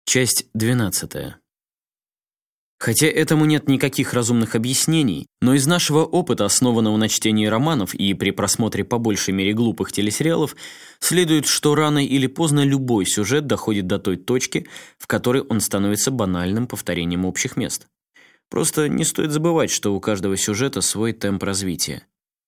Часть 12. Хотя этому нет никаких разумных объяснений, но из нашего опыта, основанного на чтении романов и при просмотре по большей мере глупых телесериалов, следует, что рано или поздно любой сюжет доходит до той точки, в которой он становится банальным повторением общих мест. Просто не стоит забывать, что у каждого сюжета свой темп развития.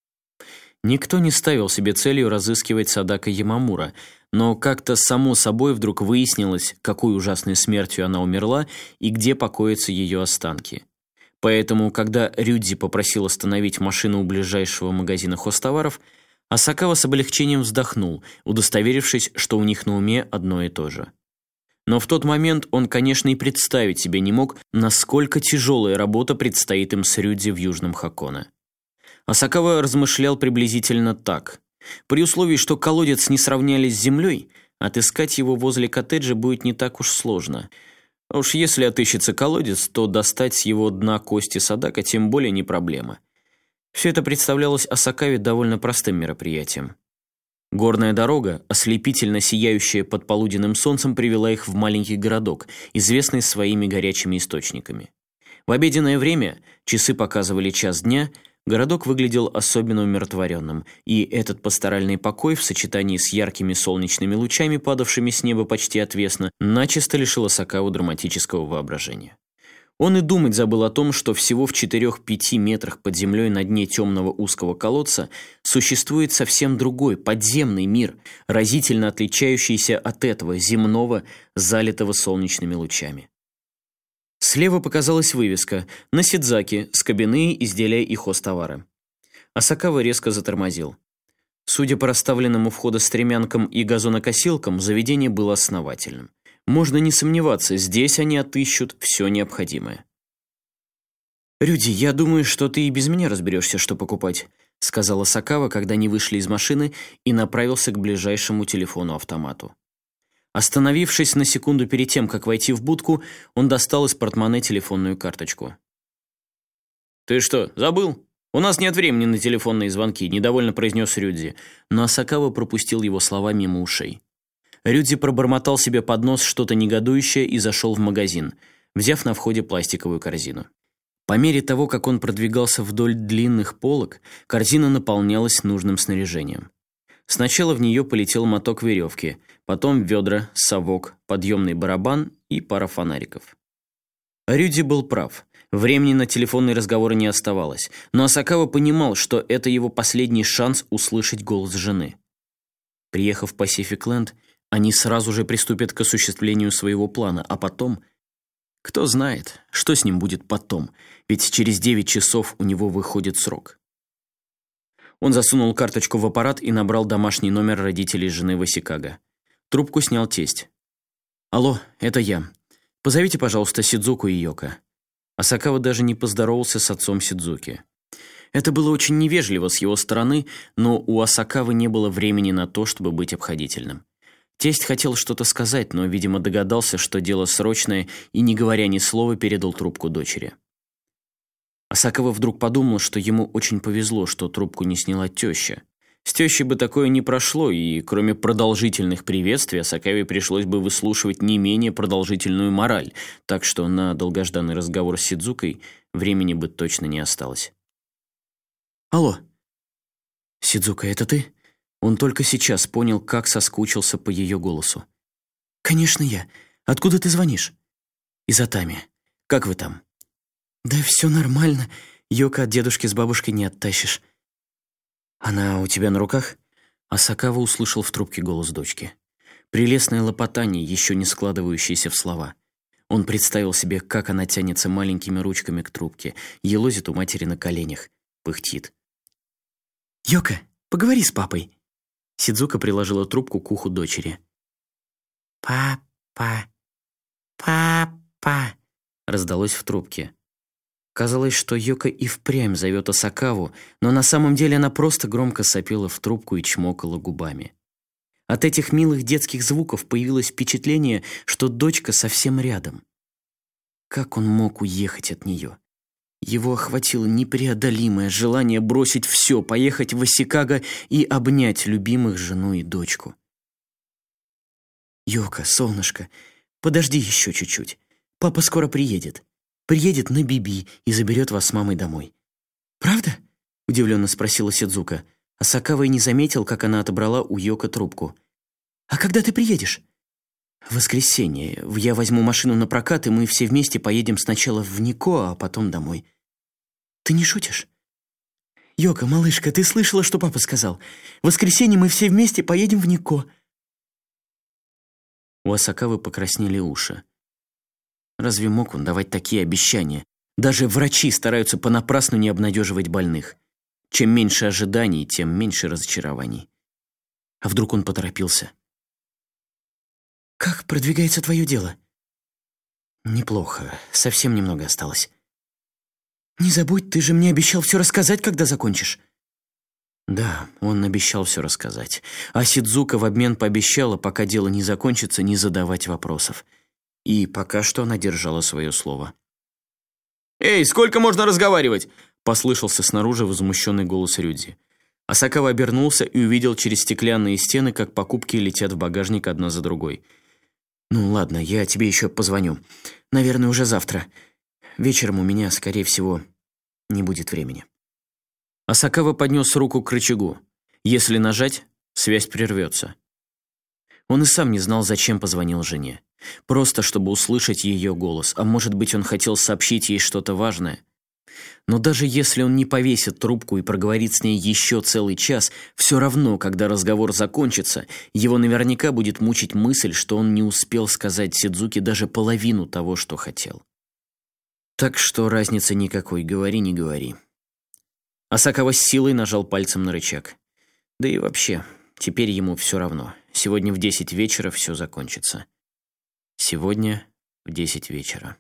Никто не ставил себе целью разыскивать Садако Ямамура, но как-то само собой вдруг выяснилось, какой ужасной смертью она умерла и где покоятся ее останки. Поэтому, когда Рюдзи попросил остановить машину у ближайшего магазина хозтоваров, Асакава с облегчением вздохнул, удостоверившись, что у них на уме одно и то же. Но в тот момент он, конечно, и представить себе не мог, насколько тяжелая работа предстоит им с Рюдзи в Южном Хоконе. Асакава размышлял приблизительно так. При условии, что колодец не сравняли с землей, отыскать его возле коттеджа будет не так уж сложно. А уж если отыщется колодец, то достать с его дна кости Садако тем более не проблема. Все это представлялось Асакаве довольно простым мероприятием. Горная дорога, ослепительно сияющая под полуденным солнцем, привела их в маленький городок, известный своими горячими источниками. В обеденное время, часы показывали час дня, городок выглядел особенно умиротворенным, и этот пасторальный покой в сочетании с яркими солнечными лучами, падавшими с неба почти отвесно, начисто лишил Асакаву драматического воображения. Он и думать забыл о том, что всего в 4-5 метрах под землей на дне темного узкого колодца существует совсем другой, подземный мир, разительно отличающийся от этого земного, залитого солнечными лучами. Слева показалась вывеска «Насидзаки, скобяные изделия и хозтовары». Асакава резко затормозил. Судя по расставленным у входа стремянкам и газонокосилкам, заведение было основательным. Можно не сомневаться, здесь они отыщут все необходимое. «Рюди, я думаю, что ты и без меня разберешься, что покупать», сказала Асакава, когда они вышли из машины, и направился к ближайшему телефону-автомату. Остановившись на секунду перед тем, как войти в будку, он достал из портмоне телефонную карточку. «Ты что, забыл? У нас нет времени на телефонные звонки», – недовольно произнес Рюдзи, но Асакава пропустил его слова мимо ушей. Рюдзи пробормотал себе под нос что-то негодующее и зашел в магазин, взяв на входе пластиковую корзину. По мере того, как он продвигался вдоль длинных полок, корзина наполнялась нужным снаряжением. Сначала в нее полетел моток веревки, потом ведра, совок, подъемный барабан и пара фонариков. Рюдзи был прав. Времени на телефонные разговоры не оставалось, но Асакава понимал, что это его последний шанс услышать голос жены. Приехав в Пасифик-Ленд, они сразу же приступят к осуществлению своего плана, а потом... Кто знает, что с ним будет потом, ведь через 9 часов у него выходит срок. Он засунул карточку в аппарат и набрал домашний номер родителей жены в Осикаго. Трубку снял тесть. «Алло, это я. Позовите, пожалуйста, Сидзуку и Йоко». Асакава даже не поздоровался с отцом Сидзуки. Это было очень невежливо с его стороны, но у Асакавы не было времени на то, чтобы быть обходительным. Тесть хотел что-то сказать, но, видимо, догадался, что дело срочное, и, не говоря ни слова, передал трубку дочери. Асакава вдруг подумал, что ему очень повезло, что трубку не сняла теща. С тещей бы такое не прошло, и кроме продолжительных приветствий Асакаве пришлось бы выслушивать не менее продолжительную мораль, так что на долгожданный разговор с Сидзукой времени бы точно не осталось. «Алло, Сидзука, это ты?» Он только сейчас понял, как соскучился по ее голосу. «Конечно я. Откуда ты звонишь?» «Из Атами. Как вы там?» «Да все нормально. Йоко от дедушки с бабушкой не оттащишь». «Она у тебя на руках?» Асакава услышал в трубке голос дочки. Прелестное лопотание, еще не складывающееся в слова. Он представил себе, как она тянется маленькими ручками к трубке, елозит у матери на коленях, пыхтит. «Йоко, поговори с папой». Сидзука приложила трубку к уху дочери. «Папа, папа», раздалось в трубке. Казалось, что Йоко и впрямь зовет Асакаву, но на самом деле она просто громко сопела в трубку и чмокала губами. От этих милых детских звуков появилось впечатление, что дочка совсем рядом. Как он мог уехать от нее? Его охватило непреодолимое желание бросить все, поехать в Осикаго и обнять любимых жену и дочку. «Йоко, солнышко, Подожди еще чуть-чуть. Папа скоро приедет. Приедет на Биби и заберет вас с мамой домой». «Правда?» — удивленно спросила Сидзука. Асакава и не заметил, как она отобрала у Йоко трубку. «А когда ты приедешь?» «В воскресенье. Я возьму машину на прокат, и мы все вместе поедем сначала в Нико, а потом домой». «Ты не шутишь?» «Йоко, малышка, ты слышала, что папа сказал? В воскресенье мы все вместе поедем в Нико». У Асакавы покраснели уши. Разве мог он давать такие обещания? Даже врачи стараются понапрасну не обнадеживать больных. Чем меньше ожиданий, тем меньше разочарований. А вдруг он поторопился? «Как продвигается твое дело?» «Неплохо. Совсем немного осталось». «Не забудь, ты же мне обещал все рассказать, когда закончишь». Да, он обещал все рассказать. А Сидзука в обмен пообещала, пока дело не закончится, не задавать вопросов. И пока что она держала свое слово. «Эй, сколько можно разговаривать?» — послышался снаружи возмущенный голос Рюдзи. Асакава обернулся и увидел через стеклянные стены, как покупки летят в багажник одна за другой. «Ну ладно, я тебе еще позвоню. Наверное, уже завтра. Вечером у меня, скорее всего, не будет времени». Асакава поднес руку к рычагу. Если нажать, связь прервется. Он и сам не знал, зачем позвонил жене. Просто, чтобы услышать ее голос, а может быть, он хотел сообщить ей что-то важное. Но даже если он не повесит трубку и проговорит с ней еще целый час, все равно, когда разговор закончится, его наверняка будет мучить мысль, что он не успел сказать Сидзуке даже половину того, что хотел. Так что разницы никакой, говори, не говори. Асакава с силой нажал пальцем на рычаг. Да и вообще, теперь ему все равно. Сегодня в 10 вечера все закончится. Сегодня в 10 вечера.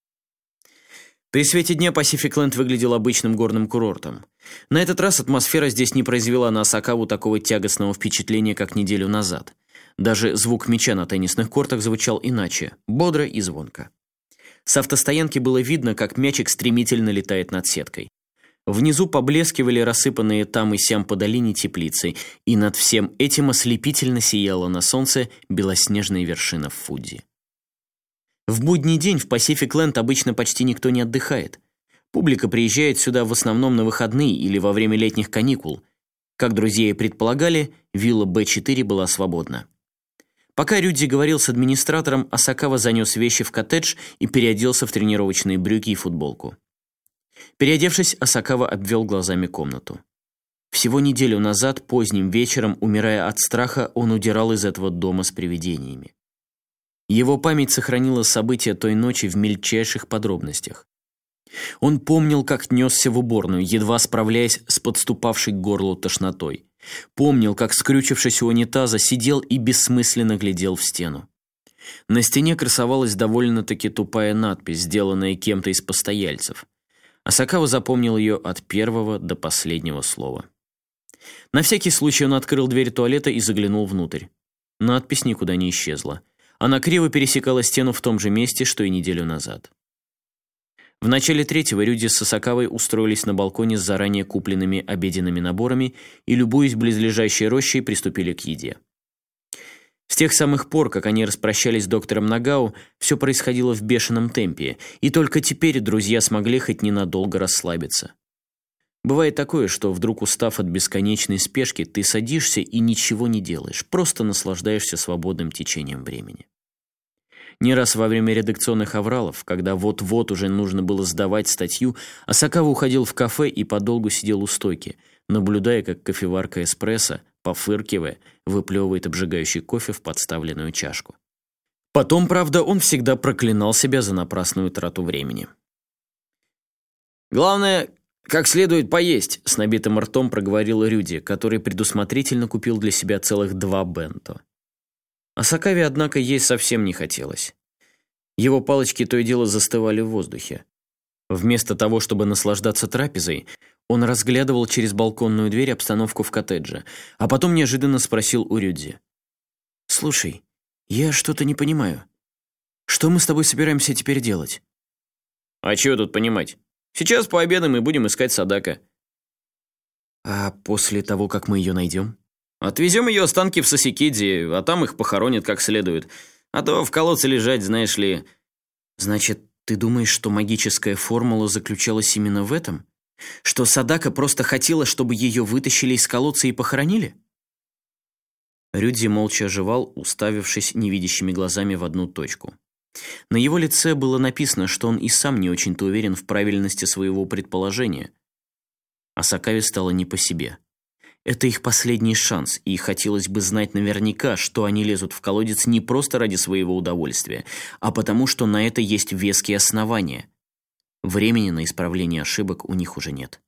При свете дня Пасифик-Ленд выглядел обычным горным курортом. На этот раз атмосфера здесь не произвела на Асакаву такого тягостного впечатления, как неделю назад. Даже звук мяча на теннисных кортах звучал иначе, бодро и звонко. С автостоянки было видно, как мячик стремительно летает над сеткой. Внизу поблескивали рассыпанные там и сям по долине теплицы, и над всем этим ослепительно сияла на солнце белоснежная вершина Фудзи. В будний день в Пасифик-Ленд обычно почти никто не отдыхает. Публика приезжает сюда в основном на выходные или во время летних каникул. Как друзья и предполагали, вилла Б4 была свободна. Пока Рюдзи говорил с администратором, Асакава занес вещи в коттедж и переоделся в тренировочные брюки и футболку. Переодевшись, Асакава обвел глазами комнату. Всего неделю назад, поздним вечером, умирая от страха, он удирал из этого дома с привидениями. Его память сохранила события той ночи в мельчайших подробностях. Он помнил, как несся в уборную, едва справляясь с подступавшей к горлу тошнотой. Помнил, как, скрючившись у унитаза, сидел и бессмысленно глядел в стену. На стене красовалась довольно-таки тупая надпись, сделанная кем-то из постояльцев. Асакава запомнил ее от первого до последнего слова. На всякий случай он открыл дверь туалета и заглянул внутрь. Надпись никуда не исчезла. Она криво пересекала стену в том же месте, что и неделю назад. В начале третьего Рюдзи с Асакавой устроились на балконе с заранее купленными обеденными наборами и, любуясь близлежащей рощей, приступили к еде. С тех самых пор, как они распрощались с доктором Нагау, все происходило в бешеном темпе, и только теперь друзья смогли хоть ненадолго расслабиться. Бывает такое, что вдруг, устав от бесконечной спешки, ты садишься и ничего не делаешь, просто наслаждаешься свободным течением времени. Не раз во время редакционных авралов, когда вот-вот уже нужно было сдавать статью, Асакава уходил в кафе и подолгу сидел у стойки, наблюдая, как кофеварка эспрессо, пофыркивая, выплевывает обжигающий кофе в подставленную чашку. Потом, правда, он всегда проклинал себя за напрасную трату времени. «Главное, как следует поесть», — с набитым ртом проговорил Рюдзи, который предусмотрительно купил для себя целых 2 бенто. Асакаве, однако, есть совсем не хотелось. Его палочки то и дело застывали в воздухе. Вместо того, чтобы наслаждаться трапезой, он разглядывал через балконную дверь обстановку в коттедже, а потом неожиданно спросил у Рюдзи. «Слушай, я что-то не понимаю. Что мы с тобой собираемся теперь делать?» «А чего тут понимать? Сейчас пообедаем и будем искать Садака». «А после того, как мы ее найдем?» «Отвезем ее останки в Сосикидзи, а там их похоронят как следует. А то в колодце лежать, знаешь ли... Значит, ты думаешь, что магическая формула заключалась именно в этом? Что Садака просто хотела, чтобы ее вытащили из колодца и похоронили? Рюдзи молча оживал, уставившись невидящими глазами в одну точку. На его лице было написано, что он и сам не очень-то уверен в правильности своего предположения. А Сакаве стало не по себе. Это их последний шанс, и хотелось бы знать наверняка, что они лезут в колодец не просто ради своего удовольствия, а потому что на это есть веские основания. Времени на исправление ошибок у них уже нет.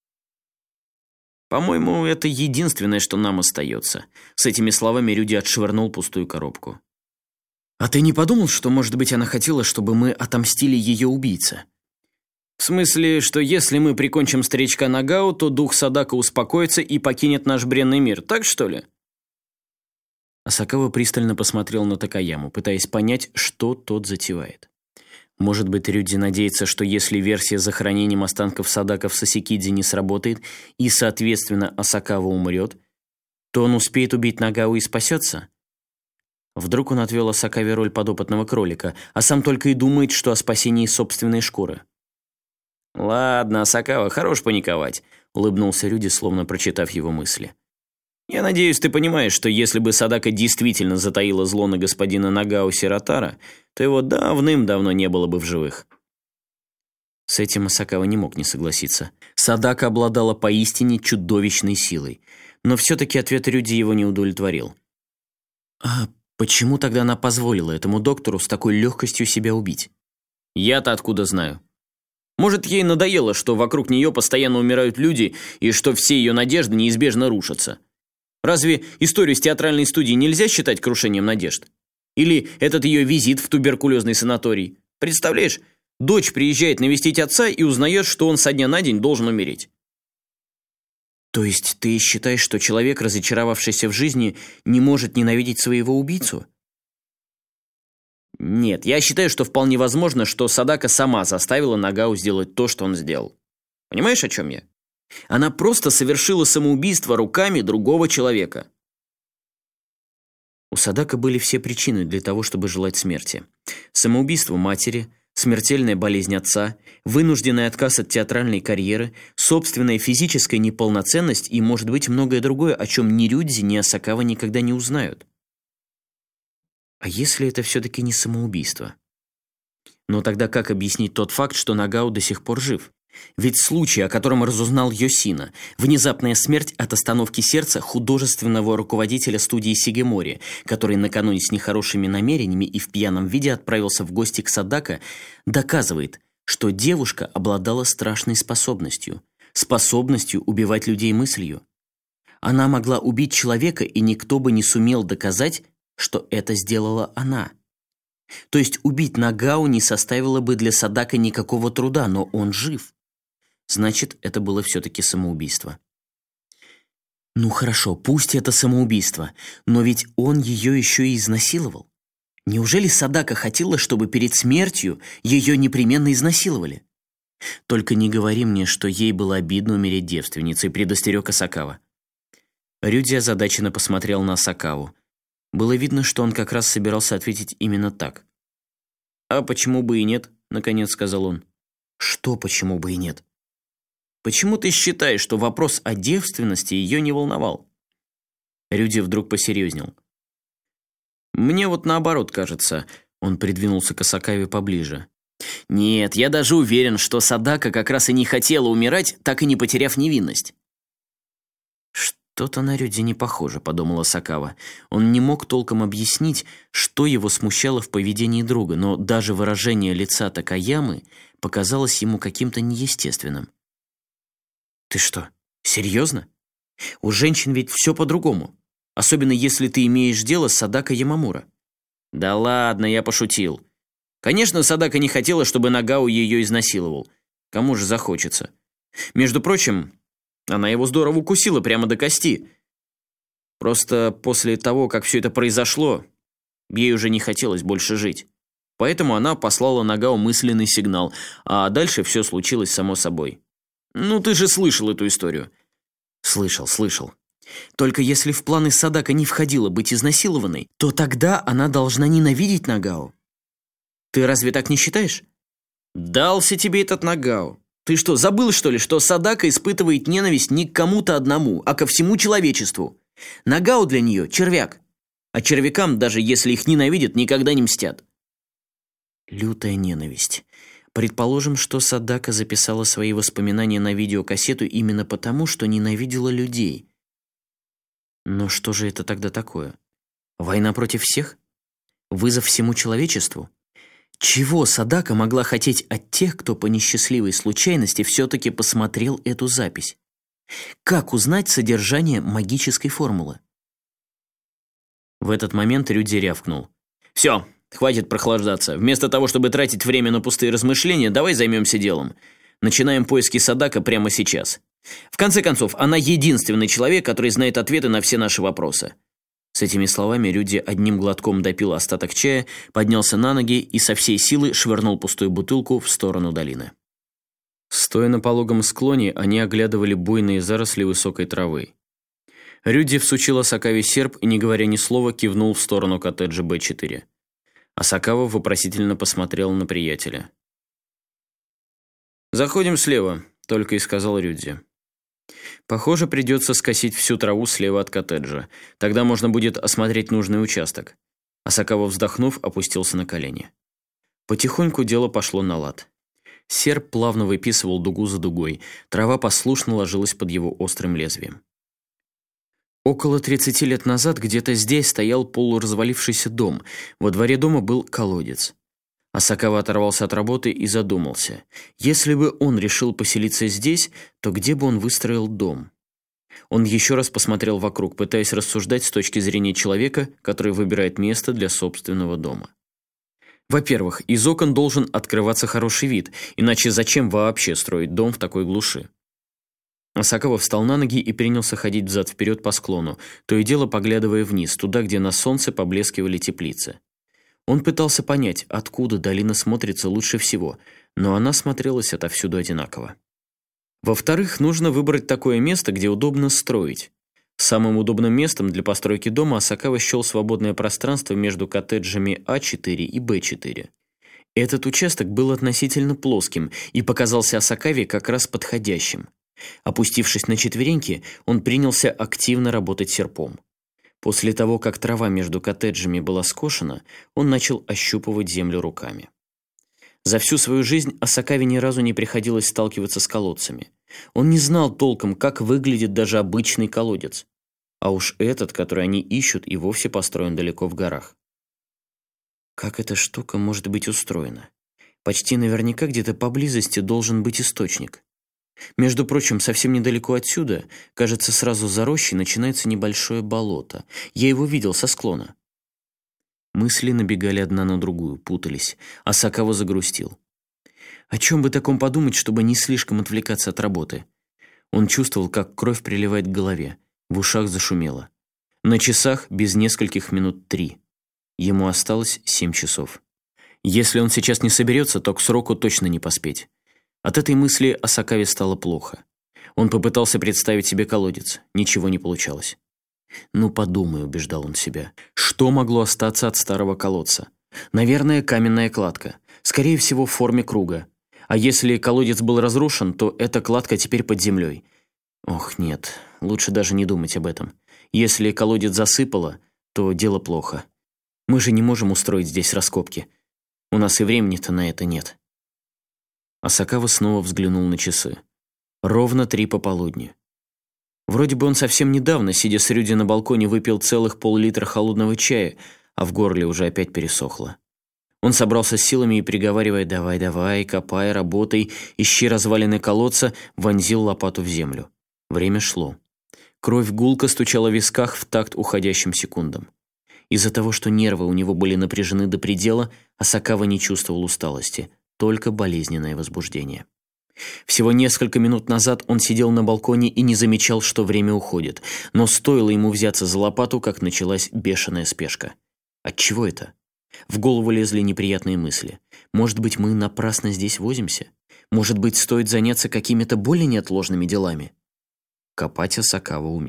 «По-моему, это единственное, что нам остается». С этими словами Рюди отшвырнул пустую коробку. «А ты не подумал, что, может быть, она хотела, чтобы мы отомстили ее убийце?» «В смысле, что если мы прикончим старичка Нагао, то дух Садака успокоится и покинет наш бренный мир, так что ли?» Асакава пристально посмотрел на Такаяму, пытаясь понять, что тот затевает. Может быть, Рюдзи надеется, что если версия с захоронением останков Садака в Сасекидзе не сработает и, соответственно, Асакава умрет, то он успеет убить Нагао и спасется? Вдруг он отвел Асакаве роль подопытного кролика, а сам только и думает, что о спасении собственной шкуры. «Ладно, Асакава, хорош паниковать», — улыбнулся Рюди, словно прочитав его мысли. «Я надеюсь, ты понимаешь, что если бы Садака действительно затаила зло на господина Нагао Сиротара, то его давным-давно не было бы в живых». С этим Асакава не мог не согласиться. Садака обладала поистине чудовищной силой, но все-таки ответ Рюди его не удовлетворил. «А почему тогда она позволила этому доктору с такой легкостью себя убить?» «Я-то откуда знаю? Может, ей надоело, что вокруг нее постоянно умирают люди и что все ее надежды неизбежно рушатся. Разве историю с театральной студии нельзя считать крушением надежд? Или этот ее визит в туберкулезный санаторий? Представляешь, дочь приезжает навестить отца и узнает, что он со дня на день должен умереть». «То есть ты считаешь, что человек, разочаровавшийся в жизни, не может ненавидеть своего убийцу?» «Нет, я считаю, что вполне возможно, что Садака сама заставила Нагао сделать то, что он сделал. Понимаешь, о чем я? Она просто совершила самоубийство руками другого человека». У Садака были все причины для того, чтобы желать смерти. Самоубийство матери, смертельная болезнь отца, вынужденный отказ от театральной карьеры, собственная физическая неполноценность и, может быть, многое другое, о чем ни Рюдзи, ни Асакава никогда не узнают. А если это все-таки не самоубийство? Но тогда как объяснить тот факт, что Нагао до сих пор жив? Ведь случай, о котором разузнал Йосина, внезапная смерть от остановки сердца художественного руководителя студии Сигемори, который накануне с нехорошими намерениями и в пьяном виде отправился в гости к Садака, доказывает, что девушка обладала страшной способностью убивать людей мыслью. Она могла убить человека, и никто бы не сумел доказать, что это сделала она. То есть убить Нагао не составило бы для Садака никакого труда, но он жив. Значит, это было все-таки самоубийство. Ну хорошо, пусть это самоубийство, но ведь он ее еще и изнасиловал. Неужели Садака хотела, чтобы перед смертью ее непременно изнасиловали? Только не говори мне, что ей было обидно умереть девственницей, предостерег Асакава. Рюдзи озадаченно посмотрел на Асакаву. Было видно, что он как раз собирался ответить именно так. «А почему бы и нет?» — наконец сказал он. «Что почему бы и нет?» «Почему ты считаешь, что вопрос о девственности ее не волновал?» Рюдзи вдруг посерьезнел. «Мне вот наоборот кажется», — он придвинулся к Асакаве поближе. «Нет, я даже уверен, что Садака как раз и не хотела умирать, так и не потеряв невинность». «Что-то на Рюдзи не похоже», — подумала Асакава. Он не мог толком объяснить, что его смущало в поведении друга, но даже выражение лица Такаямы показалось ему каким-то неестественным. «Ты что, серьезно? У женщин ведь все по-другому, особенно если ты имеешь дело с Садака Ямамура». «Да ладно, я пошутил. Конечно, Садака не хотела, чтобы Нагао ее изнасиловал. Кому же захочется? Между прочим, она его здорово укусила прямо до кости. Просто после того, как все это произошло, ей уже не хотелось больше жить. Поэтому она послала Нагао мысленный сигнал, а дальше все случилось само собой. Ну, ты же слышал эту историю». «Слышал. Только если в планы Садака не входило быть изнасилованной, то тогда она должна ненавидеть Нагао. Ты разве так не считаешь? Дался тебе этот Нагао. Ты что, забыл, что ли, что Садака испытывает ненависть не к кому-то одному, а ко всему человечеству? Нагао для нее – червяк. А червякам, даже если их ненавидят, никогда не мстят. Лютая ненависть. Предположим, что Садака записала свои воспоминания на видеокассету именно потому, что ненавидела людей. Но что же это тогда такое? Война против всех? Вызов всему человечеству? Чего Садака могла хотеть от тех, кто по несчастливой случайности все-таки посмотрел эту запись? Как узнать содержание магической формулы? В этот момент Рюдзи рявкнул. «Все, хватит прохлаждаться. Вместо того, чтобы тратить время на пустые размышления, давай займемся делом. Начинаем поиски Садака прямо сейчас. В конце концов, она единственный человек, который знает ответы на все наши вопросы». С этими словами Рюдзи одним глотком допил остаток чая, поднялся на ноги и со всей силы швырнул пустую бутылку в сторону долины. Стоя на пологом склоне, они оглядывали буйные заросли высокой травы. Рюдзи всучил Асакаве серп и, не говоря ни слова, кивнул в сторону коттеджа Б4. Асакава вопросительно посмотрел на приятеля. «Заходим слева», — только и сказал Рюдзи. «Похоже, придется скосить всю траву слева от коттеджа. Тогда можно будет осмотреть нужный участок». Асакава, вздохнув, опустился на колени. Потихоньку дело пошло на лад. Серп плавно выписывал дугу за дугой. Трава послушно ложилась под его острым лезвием. Около 30 лет назад где-то здесь стоял полуразвалившийся дом. Во дворе дома был колодец. Асакава оторвался от работы и задумался. Если бы он решил поселиться здесь, то где бы он выстроил дом? Он еще раз посмотрел вокруг, пытаясь рассуждать с точки зрения человека, который выбирает место для собственного дома. Во-первых, из окон должен открываться хороший вид, иначе зачем вообще строить дом в такой глуши? Асакава встал на ноги и принялся ходить взад-вперед по склону, то и дело поглядывая вниз, туда, где на солнце поблескивали теплицы. Он пытался понять, откуда долина смотрится лучше всего, но она смотрелась отовсюду одинаково. Во-вторых, нужно выбрать такое место, где удобно строить. Самым удобным местом для постройки дома Асакава счел свободное пространство между коттеджами А4 и Б4. Этот участок был относительно плоским и показался Асакаве как раз подходящим. Опустившись на четвереньки, он принялся активно работать серпом. После того, как трава между коттеджами была скошена, он начал ощупывать землю руками. За всю свою жизнь Асакаве ни разу не приходилось сталкиваться с колодцами. Он не знал толком, как выглядит даже обычный колодец. А уж этот, который они ищут, и вовсе построен далеко в горах. Как эта штука может быть устроена? Почти наверняка где-то поблизости должен быть источник. Между прочим, совсем недалеко отсюда, кажется, сразу за рощей начинается небольшое болото. Я его видел со склона. Мысли набегали одна на другую, путались. Асакава загрустил. О чем бы таком подумать, чтобы не слишком отвлекаться от работы? Он чувствовал, как кровь приливает к голове. В ушах зашумело. На часах без нескольких минут 3. Ему осталось 7 часов. Если он сейчас не соберется, то к сроку точно не поспеть. От этой мысли Асакаве стало плохо. Он попытался представить себе колодец. Ничего не получалось. «Ну, подумай», — убеждал он себя. «Что могло остаться от старого колодца? Наверное, каменная кладка. Скорее всего, в форме круга. А если колодец был разрушен, то эта кладка теперь под землей. Ох, нет, лучше даже не думать об этом. Если колодец засыпало, то дело плохо. Мы же не можем устроить здесь раскопки. У нас и времени-то на это нет». Асакава снова взглянул на часы. Ровно 3 пополудни. Вроде бы он совсем недавно, сидя с Рюдзи на балконе, выпил целых пол-литра холодного чая, а в горле уже опять пересохло. Он собрался с силами и, приговаривая «давай, давай, копай, работай, ищи развалины колодца», вонзил лопату в землю. Время шло. Кровь гулко стучала в висках в такт уходящим секундам. Из-за того, что нервы у него были напряжены до предела, Асакава не чувствовал усталости, только болезненное возбуждение. Всего несколько минут назад он сидел на балконе и не замечал, что время уходит, но стоило ему взяться за лопату, как началась бешеная спешка. Отчего это? В голову лезли неприятные мысли. Может быть, мы напрасно здесь возимся? Может быть, стоит заняться какими-то более неотложными делами? Копать Асакава умел.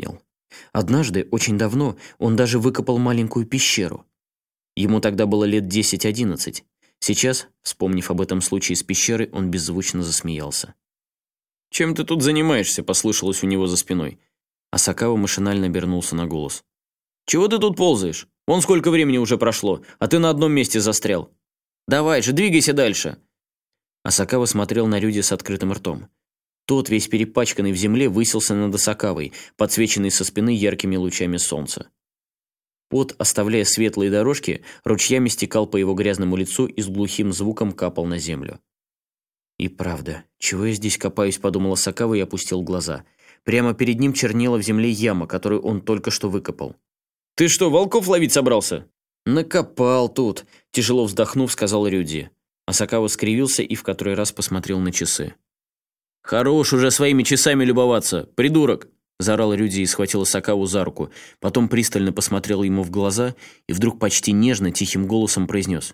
Однажды, очень давно, он даже выкопал маленькую пещеру. Ему тогда было лет 10-11. Сейчас, вспомнив об этом случае с пещерой, он беззвучно засмеялся. «Чем ты тут занимаешься?» – послышалось у него за спиной. Асакава машинально обернулся на голос. «Чего ты тут ползаешь? Вон сколько времени уже прошло, а ты на одном месте застрял. Давай же, двигайся дальше!» Асакава смотрел на Рюди с открытым ртом. Тот, весь перепачканный в земле, высился над Асакавой, подсвеченный со спины яркими лучами солнца. Пот, оставляя светлые дорожки, ручьями стекал по его грязному лицу и с глухим звуком капал на землю. «И правда, чего я здесь копаюсь?» – подумал Асакава и опустил глаза. Прямо перед ним чернела в земле яма, которую он только что выкопал. «Ты что, волков ловить собрался?» «Накопал тут», – тяжело вздохнув, сказал Рюди. Асакава скривился и в который раз посмотрел на часы. «Хорош уже своими часами любоваться, придурок!» – заорал Рюди и схватил Асакаву за руку, потом пристально посмотрел ему в глаза и вдруг почти нежно, тихим голосом произнес.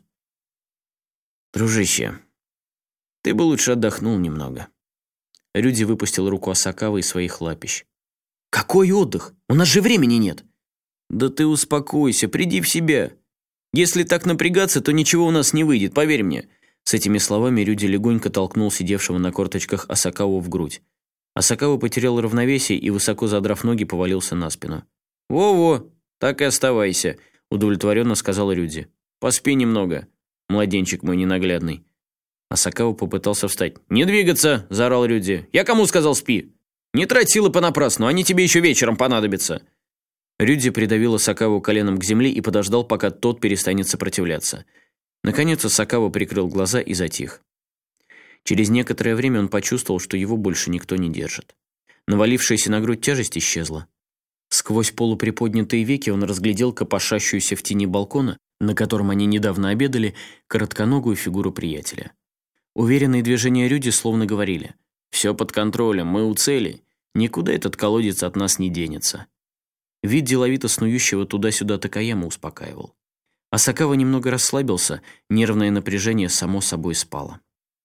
«Дружище, ты бы лучше отдохнул немного». Рюди выпустил руку Асакавы из своих лапищ. «Какой отдых? У нас же времени нет!» «Да ты успокойся, приди в себя. Если так напрягаться, то ничего у нас не выйдет, поверь мне». С этими словами Рюди легонько толкнул сидевшего на корточках Асакаву в грудь. Асакава потерял равновесие и, высоко задрав ноги, повалился на спину. «Во-во, так и оставайся», – удовлетворенно сказал Рюди. «Поспи немного, младенчик мой ненаглядный». Асакава попытался встать. «Не двигаться!» – заорал Рюди. «Я кому сказал спи? Не трать силы понапрасну, они тебе еще вечером понадобятся». Рюди придавил Асакаву коленом к земле и подождал, пока тот перестанет сопротивляться. Наконец Асакава прикрыл глаза и затих. Через некоторое время он почувствовал, что его больше никто не держит. Навалившаяся на грудь тяжесть исчезла. Сквозь полуприподнятые веки он разглядел копошащуюся в тени балкона, на котором они недавно обедали, коротконогую фигуру приятеля. Уверенные движения Рюди словно говорили: «Все под контролем, мы у цели, никуда этот колодец от нас не денется». Вид деловито снующего туда-сюда Такаяма успокаивал. Асакава немного расслабился, нервное напряжение само собой спало.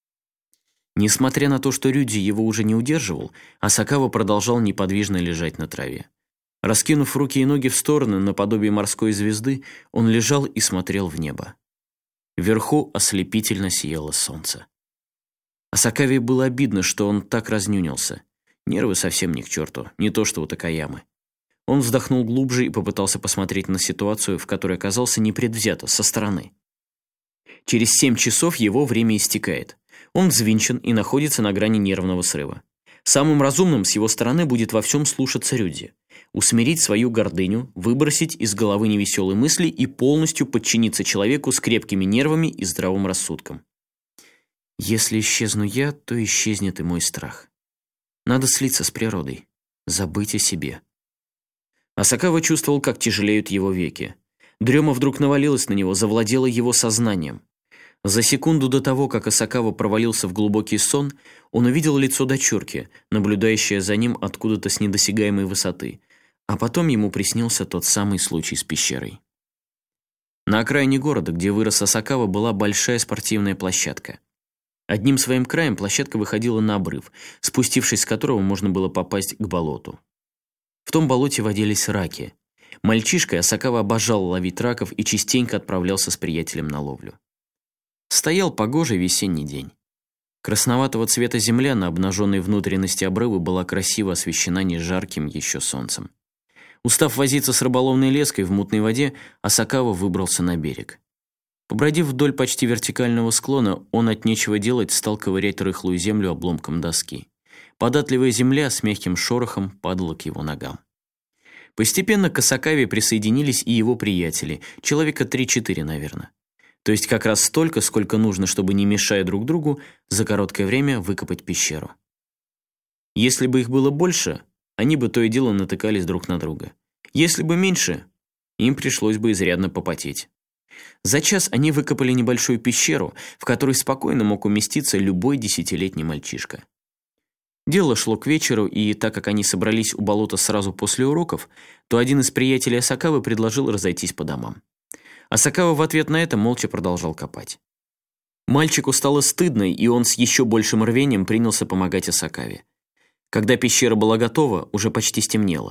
Несмотря на то, что Рюди его уже не удерживал, Асакава продолжал неподвижно лежать на траве. Раскинув руки и ноги в стороны, наподобие морской звезды, он лежал и смотрел в небо. Вверху ослепительно сияло солнце. Асакаве было обидно, что он так разнюнился. Нервы совсем ни к черту, не то что у Такаямы. Он вздохнул глубже и попытался посмотреть на ситуацию, в которой оказался непредвзято, со стороны. Через 7 часов его время истекает. Он взвинчен и находится на грани нервного срыва. Самым разумным с его стороны будет во всем слушаться Рюди. Усмирить свою гордыню, выбросить из головы невеселые мысли и полностью подчиниться человеку с крепкими нервами и здравым рассудком. Если исчезну я, то исчезнет и мой страх. Надо слиться с природой, забыть о себе. Асакава чувствовал, как тяжелеют его веки. Дрема вдруг навалилась на него, завладела его сознанием. За секунду до того, как Асакава провалился в глубокий сон, он увидел лицо дочурки, наблюдающее за ним откуда-то с недосягаемой высоты, а потом ему приснился тот самый случай с пещерой. На окраине города, где вырос Асакава, была большая спортивная площадка. Одним своим краем площадка выходила на обрыв, спустившись с которого можно было попасть к болоту. В том болоте водились раки. Мальчишкой Асакава обожал ловить раков и частенько отправлялся с приятелем на ловлю. Стоял погожий весенний день. Красноватого цвета земля на обнаженной внутренности обрыва была красиво освещена нежарким еще солнцем. Устав возиться с рыболовной леской в мутной воде, Асакава выбрался на берег. Побродив вдоль почти вертикального склона, он от нечего делать стал ковырять рыхлую землю обломком доски. Податливая земля с мягким шорохом падала к его ногам. Постепенно к Асакаве присоединились и его приятели, человека 3-4, наверное. То есть как раз столько, сколько нужно, чтобы, не мешая друг другу, за короткое время выкопать пещеру. Если бы их было больше, они бы то и дело натыкались друг на друга. Если бы меньше, им пришлось бы изрядно попотеть. За час они выкопали небольшую пещеру, в которой спокойно мог уместиться любой 10-летний мальчишка. Дело шло к вечеру, и так как они собрались у болота сразу после уроков, то один из приятелей Асакавы предложил разойтись по домам. Асакава в ответ на это молча продолжал копать. Мальчику стало стыдно, и он с еще большим рвением принялся помогать Асакаве. Когда пещера была готова, уже почти стемнело.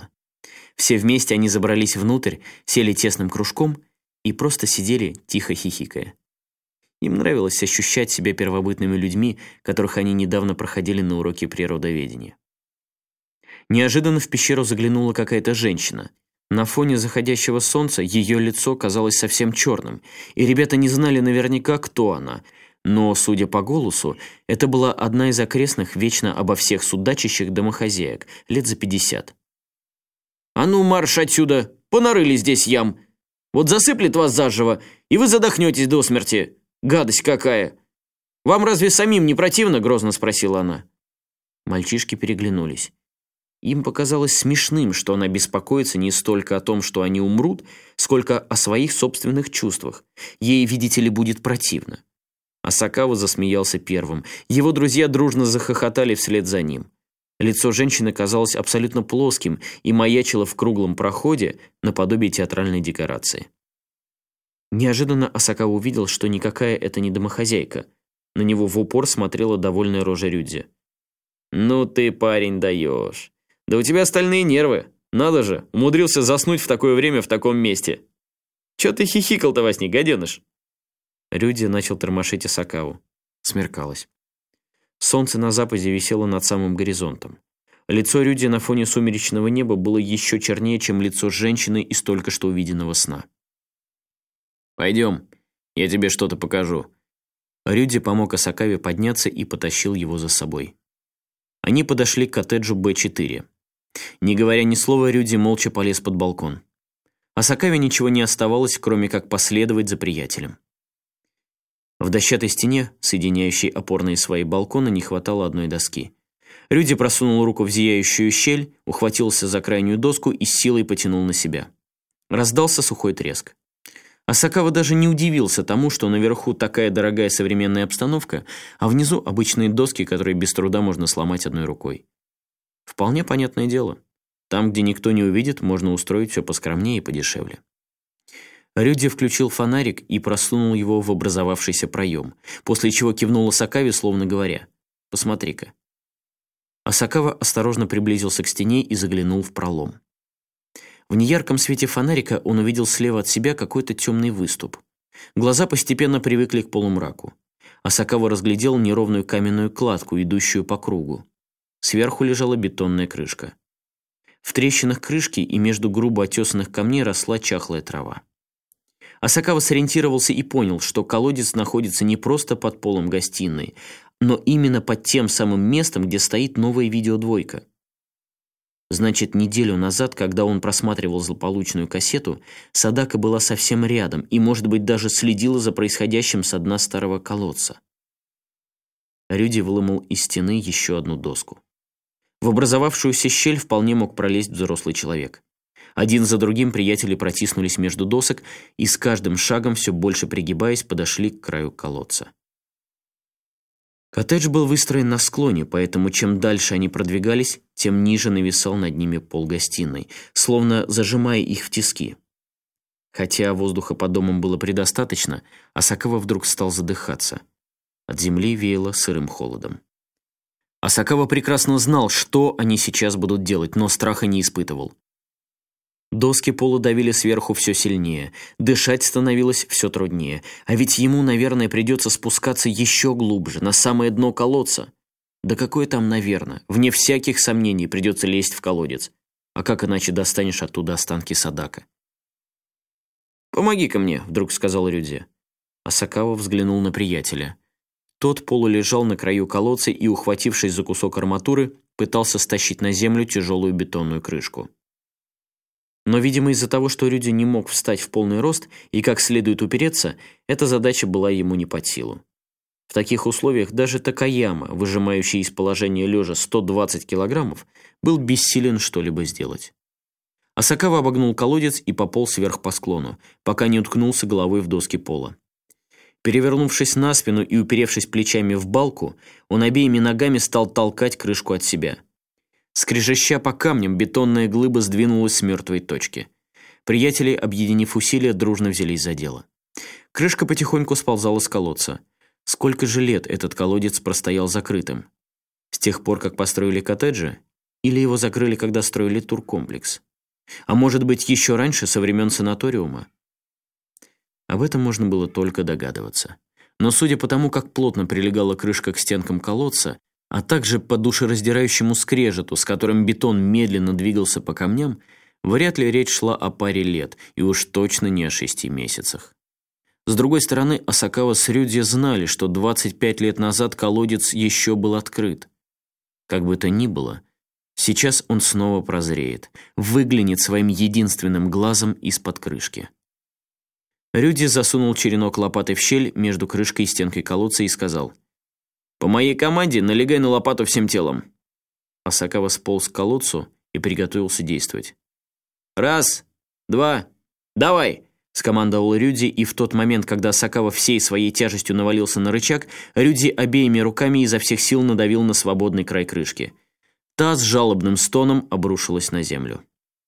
Все вместе они забрались внутрь, сели тесным кружком и просто сидели, тихо хихикая. Им нравилось ощущать себя первобытными людьми, которых они недавно проходили на уроке природоведения. Неожиданно в пещеру заглянула какая-то женщина. На фоне заходящего солнца ее лицо казалось совсем черным, и ребята не знали наверняка, кто она, но, судя по голосу, это была одна из окрестных вечно обо всех судачащих домохозяек, лет за 50. «А ну, марш отсюда! Понарыли здесь ям! Вот засыплет вас заживо, и вы задохнетесь до смерти! Гадость какая! Вам разве самим не противно?» — грозно спросила она. Мальчишки переглянулись. Им показалось смешным, что она беспокоится не столько о том, что они умрут, сколько о своих собственных чувствах. Ей, видите ли, будет противно. Асакава засмеялся первым. Его друзья дружно захохотали вслед за ним. Лицо женщины казалось абсолютно плоским и маячило в круглом проходе наподобие театральной декорации. Неожиданно Асакава увидел, что никакая это не домохозяйка. На него в упор смотрела довольная рожа Рюдзи. «Ну ты, парень, даешь. Да у тебя стальные нервы. Надо же, умудрился заснуть в такое время в таком месте. Чё ты хихикал-то во сне, гаденыш?» Рюдзи начал тормошить Асакаву. Смеркалось. Солнце на западе висело над самым горизонтом. Лицо Рюдзи на фоне сумеречного неба было еще чернее, чем лицо женщины из только что увиденного сна. «Пойдем, я тебе что-то покажу». Рюдзи помог Асакаве подняться и потащил его за собой. Они подошли к коттеджу Б4. Не говоря ни слова, Рюдзи молча полез под балкон. Асакаве ничего не оставалось, кроме как последовать за приятелем. В дощатой стене, соединяющей опорные свои балконы, не хватало одной доски. Рюдзи просунул руку в зияющую щель, ухватился за крайнюю доску и с силой потянул на себя. Раздался сухой треск. Асакава даже не удивился тому, что наверху такая дорогая современная обстановка, а внизу обычные доски, которые без труда можно сломать одной рукой. Вполне понятное дело. Там, где никто не увидит, можно устроить все поскромнее и подешевле. Рюдзи включил фонарик и просунул его в образовавшийся проем, после чего кивнул Асакаве, словно говоря: «Посмотри-ка». Асакава осторожно приблизился к стене и заглянул в пролом. В неярком свете фонарика он увидел слева от себя какой-то темный выступ. Глаза постепенно привыкли к полумраку. Асакава разглядел неровную каменную кладку, идущую по кругу. Сверху лежала бетонная крышка. В трещинах крышки и между грубо отесанных камней росла чахлая трава. Асакава сориентировался и понял, что колодец находится не просто под полом гостиной, но именно под тем самым местом, где стоит новая видеодвойка. Значит, неделю назад, когда он просматривал злополучную кассету, Садака была совсем рядом и, может быть, даже следила за происходящим со дна старого колодца. Рюдзи выломал из стены еще одну доску. В образовавшуюся щель вполне мог пролезть взрослый человек. Один за другим приятели протиснулись между досок и с каждым шагом, все больше пригибаясь, подошли к краю колодца. Коттедж был выстроен на склоне, поэтому чем дальше они продвигались, тем ниже нависал над ними пол гостиной, словно зажимая их в тиски. Хотя воздуха под домом было предостаточно, Асакава вдруг стал задыхаться. От земли веяло сырым холодом. Асакава прекрасно знал, что они сейчас будут делать, но страха не испытывал. Доски пола давили сверху все сильнее, дышать становилось все труднее, а ведь ему, наверное, придется спускаться еще глубже, на самое дно колодца. Да какое там, наверное, вне всяких сомнений придется лезть в колодец. А как иначе достанешь оттуда останки Садака? «Помоги-ка мне», — вдруг сказал Рюдзи. Асакава взглянул на приятеля. Тот полулежал на краю колодца и, ухватившись за кусок арматуры, пытался стащить на землю тяжелую бетонную крышку. Но, видимо, из-за того, что Рюдзи не мог встать в полный рост и как следует упереться, эта задача была ему не под силу. В таких условиях даже Такаяма, выжимающий из положения лежа 120 килограммов, был бессилен что-либо сделать. Асакава обогнул колодец и пополз вверх по склону, пока не уткнулся головой в доски пола. Перевернувшись на спину и уперевшись плечами в балку, он обеими ногами стал толкать крышку от себя. Скрежеща по камням, бетонная глыба сдвинулась с мертвой точки. Приятели, объединив усилия, дружно взялись за дело. Крышка потихоньку сползала с колодца. Сколько же лет этот колодец простоял закрытым? С тех пор, как построили коттеджи? Или его закрыли, когда строили туркомплекс? А может быть, еще раньше, со времен санаториума? Об этом можно было только догадываться. Но судя по тому, как плотно прилегала крышка к стенкам колодца, а также по душераздирающему скрежету, с которым бетон медленно двигался по камням, вряд ли речь шла о паре лет, и уж точно не о 6 месяцах. С другой стороны, Асакава с Рюдзи знали, что 25 лет назад колодец еще был открыт. Как бы то ни было, сейчас он снова прозреет, выглянет своим единственным глазом из-под крышки. Рюдзи засунул черенок лопатой в щель между крышкой и стенкой колодца и сказал: «По моей команде налегай на лопату всем телом». Асакава сполз к колодцу и приготовился действовать. «Раз, два, давай!» — скомандовал Рюдзи, и в тот момент, когда Асакава всей своей тяжестью навалился на рычаг, Рюдзи обеими руками изо всех сил надавил на свободный край крышки. Та с жалобным стоном обрушилась на землю.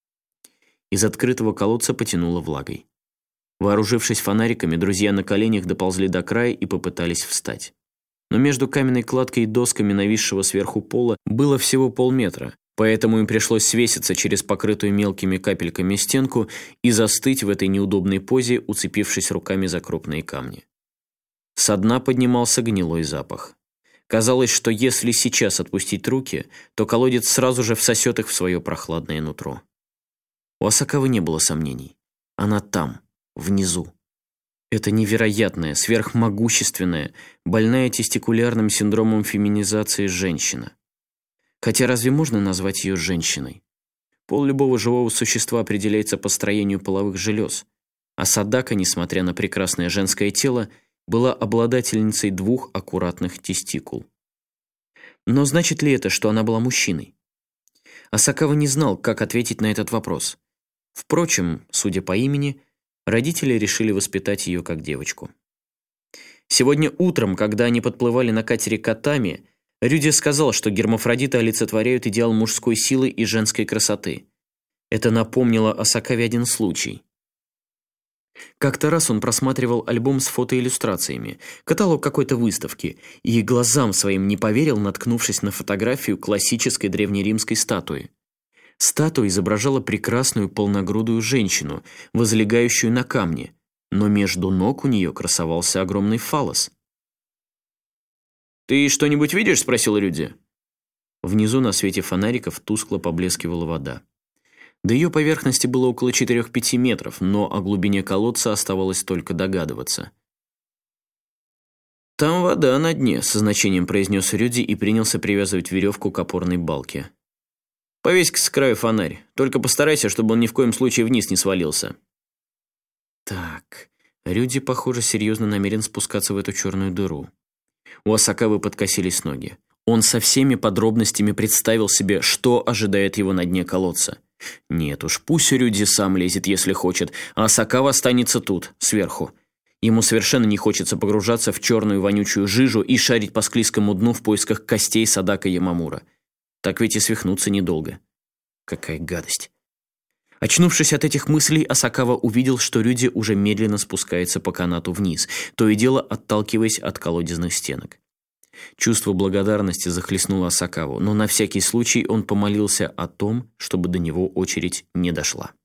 Из открытого колодца потянуло влагой. Вооружившись фонариками, друзья на коленях доползли до края и попытались встать. Но между каменной кладкой и досками нависшего сверху пола было всего полметра, поэтому им пришлось свеситься через покрытую мелкими капельками стенку и застыть в этой неудобной позе, уцепившись руками за крупные камни. Со дна поднимался гнилой запах. Казалось, что если сейчас отпустить руки, то колодец сразу же всосет их в свое прохладное нутро. У Асакавы не было сомнений. Она там, внизу. Это невероятная, сверхмогущественная, больная тестикулярным синдромом феминизации женщина. Хотя разве можно назвать ее женщиной? Пол любого живого существа определяется по строению половых желез, а Садака, несмотря на прекрасное женское тело, была обладательницей 2 аккуратных тестикул. Но значит ли это, что она была мужчиной? Асакава не знал, как ответить на этот вопрос. Впрочем, судя по имени, родители решили воспитать ее как девочку. Сегодня утром, когда они подплывали на катере Катами, Рюдзи сказал, что гермафродиты олицетворяют идеал мужской силы и женской красоты. Это напомнило Асакаве один случай. Как-то раз он просматривал альбом с фотоиллюстрациями, каталог какой-то выставки, и глазам своим не поверил, наткнувшись на фотографию классической древнеримской статуи. Статуя изображала прекрасную полногрудую женщину, возлегающую на камне, но между ног у нее красовался огромный фаллос. «Ты что-нибудь видишь?» – спросил Рюдзи. Внизу на свете фонариков тускло поблескивала вода. До ее поверхности было около 4-5 метров, но о глубине колодца оставалось только догадываться. «Там вода на дне», – со значением произнес Рюдзи и принялся привязывать веревку к опорной балке. «Повесь-ка с краю фонарь, только постарайся, чтобы он ни в коем случае вниз не свалился». Так, Рюдзи, похоже, серьезно намерен спускаться в эту черную дыру. У Асакавы подкосились ноги. Он со всеми подробностями представил себе, что ожидает его на дне колодца. Нет уж, пусть Рюдзи сам лезет, если хочет, а Асакава останется тут, сверху. Ему совершенно не хочется погружаться в черную вонючую жижу и шарить по склизкому дну в поисках костей Садака Ямамура. Так ведь и свихнуться недолго. Какая гадость. Очнувшись от этих мыслей, Асакава увидел, что Рюдзи уже медленно спускается по канату вниз, то и дело отталкиваясь от колодезных стенок. Чувство благодарности захлестнуло Асакаву, но на всякий случай он помолился о том, чтобы до него очередь не дошла.